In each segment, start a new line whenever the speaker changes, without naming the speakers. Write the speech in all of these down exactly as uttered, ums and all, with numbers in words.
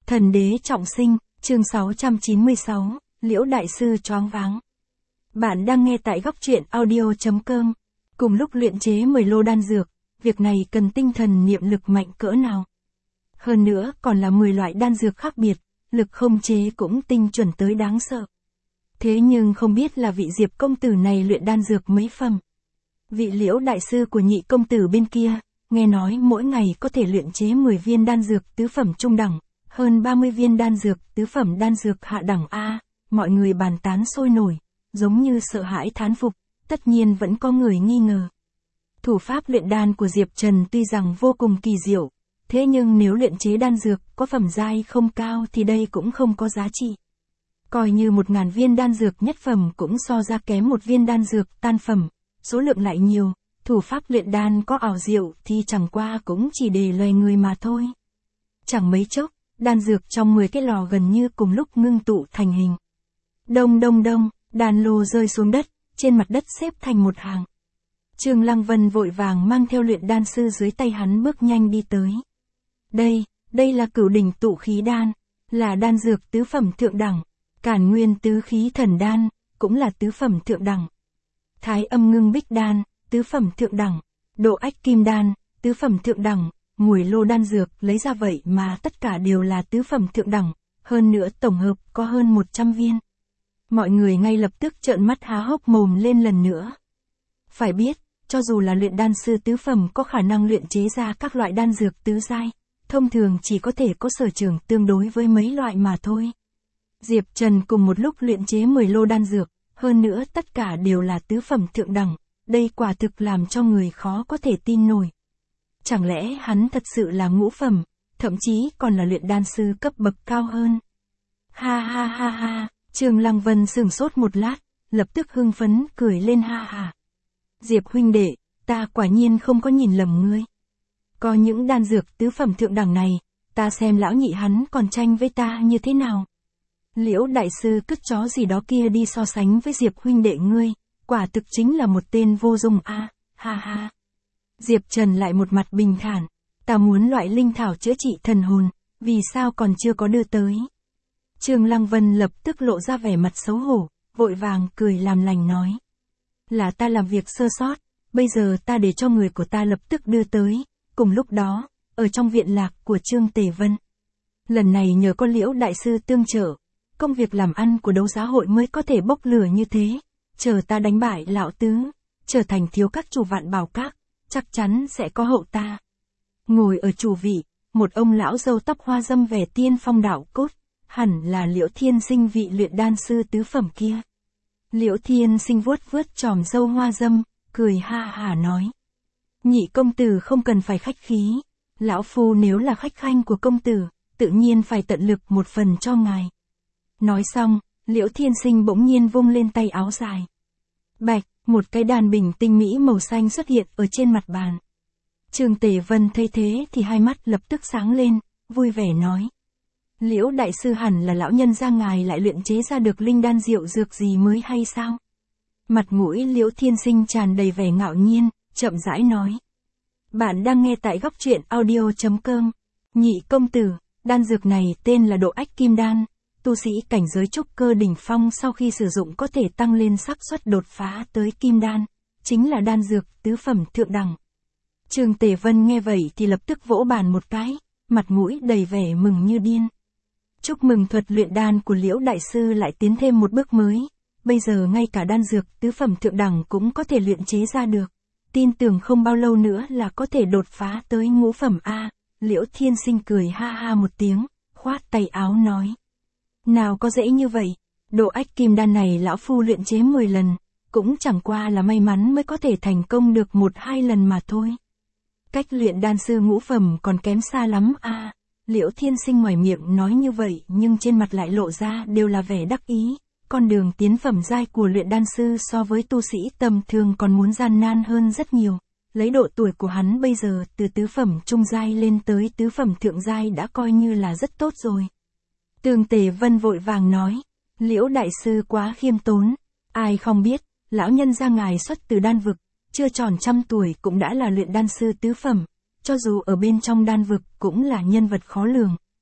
Thần đế trọng sinh, chương sáu trăm chín mươi sáu, Liễu Đại Sư choáng váng. Bạn đang nghe tại góc truyện audio chấm com. Cùng lúc luyện chế mười lô đan dược, việc này cần tinh thần niệm lực mạnh cỡ nào. Hơn nữa còn là mười loại đan dược khác biệt, lực không chế cũng tinh chuẩn tới đáng sợ. Thế nhưng không biết là vị Diệp công tử này luyện đan dược mấy phẩm. Vị Liễu Đại Sư của Nhị công tử bên kia, nghe nói mỗi ngày có thể luyện chế mười viên đan dược tứ phẩm trung đẳng, hơn ba mươi viên đan dược tứ phẩm đan dược hạ đẳng A, mọi người bàn tán sôi nổi, giống như sợ hãi thán phục, tất nhiên vẫn có người nghi ngờ. Thủ pháp luyện đan của Diệp Trần tuy rằng vô cùng kỳ diệu, thế nhưng nếu luyện chế đan dược có phẩm giai không cao thì đây cũng không có giá trị. Coi như một ngàn viên đan dược nhất phẩm cũng so ra kém một viên đan dược tan phẩm, số lượng lại nhiều, thủ pháp luyện đan có ảo diệu thì chẳng qua cũng chỉ để loài người mà thôi. Chẳng mấy chốc, đan dược trong mười cái lò gần như cùng lúc ngưng tụ thành hình. Đông đông đông, đan lô rơi xuống đất, trên mặt đất xếp thành một hàng. Trương Lăng Vân vội vàng mang theo luyện đan sư dưới tay hắn bước nhanh đi tới. Đây, đây là cửu đỉnh tụ khí đan, là đan dược tứ phẩm thượng đẳng, càn nguyên tứ khí thần đan, cũng là tứ phẩm thượng đẳng. Thái âm ngưng bích đan, tứ phẩm thượng đẳng, độ ách kim đan, tứ phẩm thượng đẳng, mùi lô đan dược lấy ra vậy mà tất cả đều là tứ phẩm thượng đẳng, hơn nữa tổng hợp có hơn một trăm viên. Mọi người ngay lập tức trợn mắt há hốc mồm lên lần nữa. Phải biết, cho dù là luyện đan sư tứ phẩm có khả năng luyện chế ra các loại đan dược tứ giai, thông thường chỉ có thể có sở trường tương đối với mấy loại mà thôi. Diệp Trần cùng một lúc luyện chế mười lô đan dược, hơn nữa tất cả đều là tứ phẩm thượng đẳng, đây quả thực làm cho người khó có thể tin nổi. Chẳng lẽ hắn thật sự là ngũ phẩm, thậm chí còn là luyện đan sư cấp bậc cao hơn. Ha ha ha ha, Trương Lăng Vân sửng sốt một lát, lập tức hưng phấn cười lên ha ha. Diệp huynh đệ, ta quả nhiên không có nhìn lầm ngươi. Có những đan dược tứ phẩm thượng đẳng này, ta xem lão nhị hắn còn tranh với ta như thế nào. Liễu Đại Sư cứt chó gì đó kia đi so sánh với Diệp huynh đệ ngươi, quả thực chính là một tên vô dụng a, à, ha ha. Diệp Trần lại một mặt bình thản, ta muốn loại linh thảo chữa trị thần hồn, vì sao còn chưa có đưa tới. Trương Lăng Vân lập tức lộ ra vẻ mặt xấu hổ, vội vàng cười làm lành nói. Là ta làm việc sơ sót, bây giờ ta để cho người của ta lập tức đưa tới, cùng lúc đó, ở trong viện lạc của Trương Tề Vân. Lần này nhờ có Liễu Đại Sư tương trợ, công việc làm ăn của đấu giá hội mới có thể bốc lửa như thế, chờ ta đánh bại lão tứ, trở thành thiếu các chủ vạn bảo các, chắc chắn sẽ có hậu ta. Ngồi ở chủ vị, một ông lão râu tóc hoa dâm vẻ tiên phong đạo cốt, hẳn là Liễu Thiên Sinh vị luyện đan sư tứ phẩm kia. Liễu Thiên Sinh vuốt vuốt chòm râu hoa dâm, cười ha hả nói. Nhị công tử không cần phải khách khí, lão phu nếu là khách khanh của công tử, tự nhiên phải tận lực một phần cho ngài. Nói xong, Liễu Thiên Sinh bỗng nhiên vung lên tay áo dài. Bạch, một cái đàn bình tinh mỹ màu xanh xuất hiện ở trên mặt bàn. Trương Tề Vân thấy thế thì hai mắt lập tức sáng lên, vui vẻ nói. Liễu Đại Sư hẳn là lão nhân gia ngài lại luyện chế ra được linh đan diệu dược gì mới hay sao? Mặt mũi Liễu Thiên Sinh tràn đầy vẻ ngạo nhiên, chậm rãi nói. Bạn đang nghe tại góc truyện audio chấm com. Nhị công tử, đan dược này tên là độ ách kim đan. Tu sĩ cảnh giới trúc cơ đỉnh phong sau khi sử dụng có thể tăng lên xác suất đột phá tới kim đan, chính là đan dược tứ phẩm thượng đẳng. Trương Tề Vân nghe vậy thì lập tức vỗ bàn một cái, mặt mũi đầy vẻ mừng như điên. Chúc mừng thuật luyện đan của Liễu Đại Sư lại tiến thêm một bước mới, bây giờ ngay cả đan dược tứ phẩm thượng đẳng cũng có thể luyện chế ra được, tin tưởng không bao lâu nữa là có thể đột phá tới ngũ phẩm A. Liễu Thiên Sinh cười ha ha một tiếng, khoát tay áo nói. Nào có dễ như vậy, độ ách kim đan này lão phu luyện chế mười lần, cũng chẳng qua là may mắn mới có thể thành công được một hai lần mà thôi. Cách luyện đan sư ngũ phẩm còn kém xa lắm a. À, Liễu Thiên Sinh ngoài miệng nói như vậy nhưng trên mặt lại lộ ra đều là vẻ đắc ý, con đường tiến phẩm giai của luyện đan sư so với tu sĩ tầm thường còn muốn gian nan hơn rất nhiều. Lấy độ tuổi của hắn bây giờ từ tứ phẩm trung giai lên tới tứ phẩm thượng giai đã coi như là rất tốt rồi. Tường Tề Vân vội vàng nói, Liễu Đại Sư quá khiêm tốn, ai không biết, lão nhân gia ngài xuất từ đan vực, chưa tròn trăm tuổi cũng đã là luyện đan sư tứ phẩm, cho dù ở bên trong đan vực cũng là nhân vật khó lường,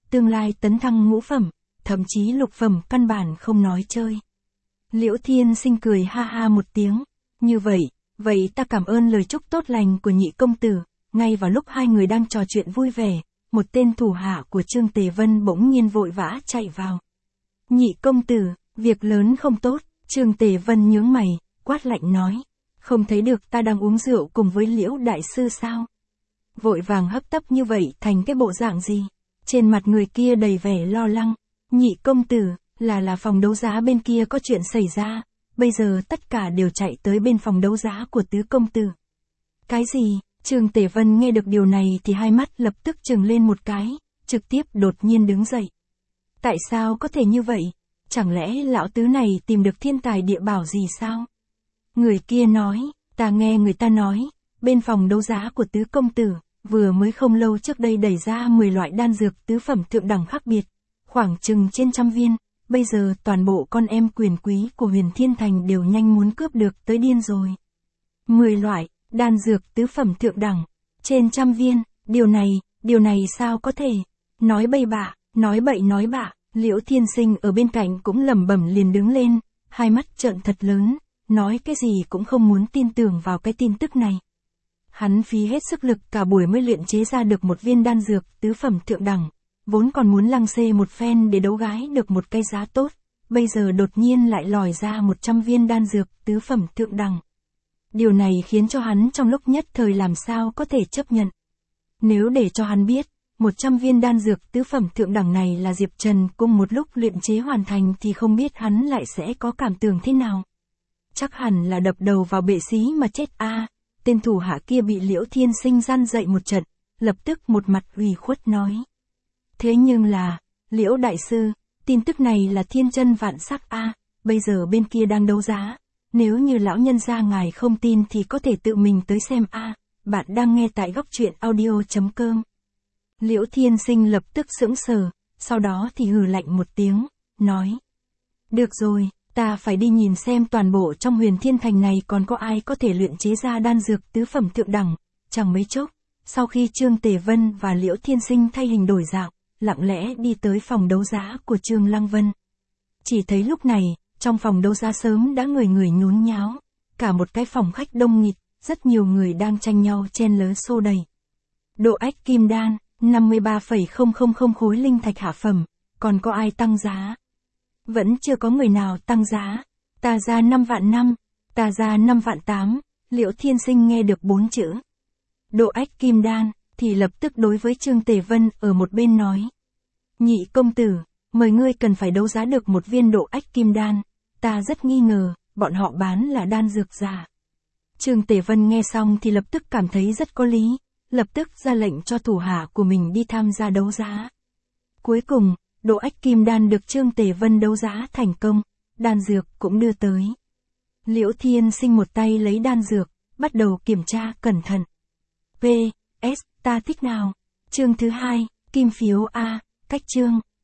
tương lai tấn thăng ngũ phẩm, thậm chí lục phẩm căn bản không nói chơi. Liễu Thiên Sinh cười ha ha một tiếng, như vậy, vậy ta cảm ơn lời chúc tốt lành của nhị công tử. Ngay vào lúc hai người đang trò chuyện vui vẻ, một tên thủ hạ của Trương Tề Vân bỗng nhiên vội vã chạy vào. Nhị công tử, việc lớn không tốt. Trương Tề Vân nhướng mày, quát lạnh nói, không thấy được ta đang uống rượu cùng với Liễu đại sư sao? Vội vàng hấp tấp như vậy thành cái bộ dạng gì? Trên mặt người kia đầy vẻ lo lắng. Nhị công tử, là là phòng đấu giá bên kia có chuyện xảy ra, bây giờ tất cả đều chạy tới bên phòng đấu giá của tứ công tử. Cái gì? Trương Tề Vân nghe được điều này thì hai mắt lập tức trừng lên một cái, trực tiếp đột nhiên đứng dậy. Tại sao có thể như vậy? Chẳng lẽ lão tứ này tìm được thiên tài địa bảo gì sao? Người kia nói, ta nghe người ta nói, bên phòng đấu giá của tứ công tử, vừa mới không lâu trước đây đẩy ra mười loại đan dược tứ phẩm thượng đẳng khác biệt, khoảng chừng trên trăm viên, bây giờ toàn bộ con em quyền quý của Huyền Thiên Thành đều nhanh muốn cướp được tới điên rồi. mười loại, đan dược tứ phẩm thượng đẳng, trên trăm viên, điều này, điều này sao có thể? Nói bậy bạ, nói bậy nói bạ. Liễu Thiên Sinh ở bên cạnh cũng lẩm bẩm liền đứng lên, hai mắt trợn thật lớn, nói cái gì cũng không muốn tin tưởng vào cái tin tức này. Hắn phí hết sức lực cả buổi mới luyện chế ra được một viên đan dược tứ phẩm thượng đẳng, vốn còn muốn lăng xê một phen để đấu gái được một cái giá tốt, bây giờ đột nhiên lại lòi ra một trăm viên đan dược tứ phẩm thượng đẳng. Điều này khiến cho hắn trong lúc nhất thời làm sao có thể chấp nhận. Nếu để cho hắn biết, một trăm viên đan dược tứ phẩm thượng đẳng này là Diệp Trần cùng một lúc luyện chế hoàn thành thì không biết hắn lại sẽ có cảm tưởng thế nào. Chắc hẳn là đập đầu vào bệ xí mà chết a. À, tên thủ hạ kia bị Liễu Thiên Sinh gian dậy một trận, lập tức một mặt ủy khuất nói. Thế nhưng là, Liễu đại sư, tin tức này là thiên chân vạn sắc a, à, bây giờ bên kia đang đấu giá, nếu như lão nhân gia ngài không tin thì có thể tự mình tới xem a. À, bạn đang nghe tại góc truyện audio chấm com. Liễu Thiên Sinh lập tức sững sờ, sau đó thì hừ lạnh một tiếng, nói. Được rồi, ta phải đi nhìn xem toàn bộ trong Huyền Thiên Thành này còn có ai có thể luyện chế ra đan dược tứ phẩm thượng đẳng. Chẳng mấy chốc, sau khi Trương Tề Vân và Liễu Thiên Sinh thay hình đổi dạng, lặng lẽ đi tới phòng đấu giá của Trương Lăng Vân. Chỉ thấy lúc này, trong phòng đấu giá sớm đã người người nhốn nháo, cả một cái phòng khách đông nghịt, rất nhiều người đang tranh nhau chen lớ xô đẩy. Độ ách kim đan, năm mươi ba phẩy không không không khối linh thạch hạ phẩm, còn có ai tăng giá? Vẫn chưa có người nào tăng giá. Ta ra năm vạn năm, ta ra năm vạn tám. Liễu Thiên Sinh nghe được bốn chữ độ ách kim đan, thì lập tức đối với Trương Tề Vân ở một bên nói. Nhị công tử, mời ngươi cần phải đấu giá được một viên độ ách kim đan, ta rất nghi ngờ, bọn họ bán là đan dược giả. Trương Tề Vân nghe xong thì lập tức cảm thấy rất có lý, lập tức ra lệnh cho thủ hạ của mình đi tham gia đấu giá. Cuối cùng, độ ách kim đan được Trương Tề Vân đấu giá thành công, đan dược cũng đưa tới. Liễu Thiên Sinh một tay lấy đan dược, bắt đầu kiểm tra cẩn thận. pê ét, ta thích nào? Chương thứ hai, kim phiếu A, cách chương.